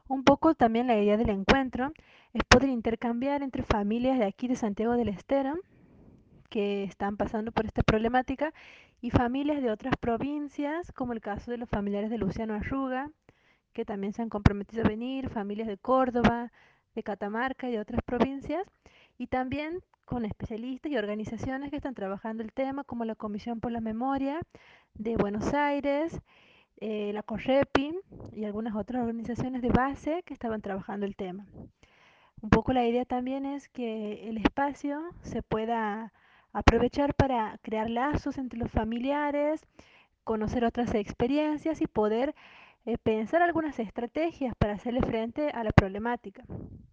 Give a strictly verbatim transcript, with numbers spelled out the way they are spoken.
Un poco también la idea del encuentro es poder intercambiar entre familias de aquí de Santiago del Estero que están pasando por esta problemática y familias de otras provincias, como el caso de los familiares de Luciano Arruga, que también se han comprometido a venir, familias de Córdoba, de Catamarca y de otras provincias, y también con especialistas y organizaciones que están trabajando el tema, como la Comisión por la Memoria de Buenos Aires, eh, la CORREPI y algunas otras organizaciones de base que estaban trabajando el tema. Un poco la idea también es que el espacio se pueda aprovechar para crear lazos entre los familiares, conocer otras experiencias y poder eh, pensar algunas estrategias para hacerle frente a la problemática.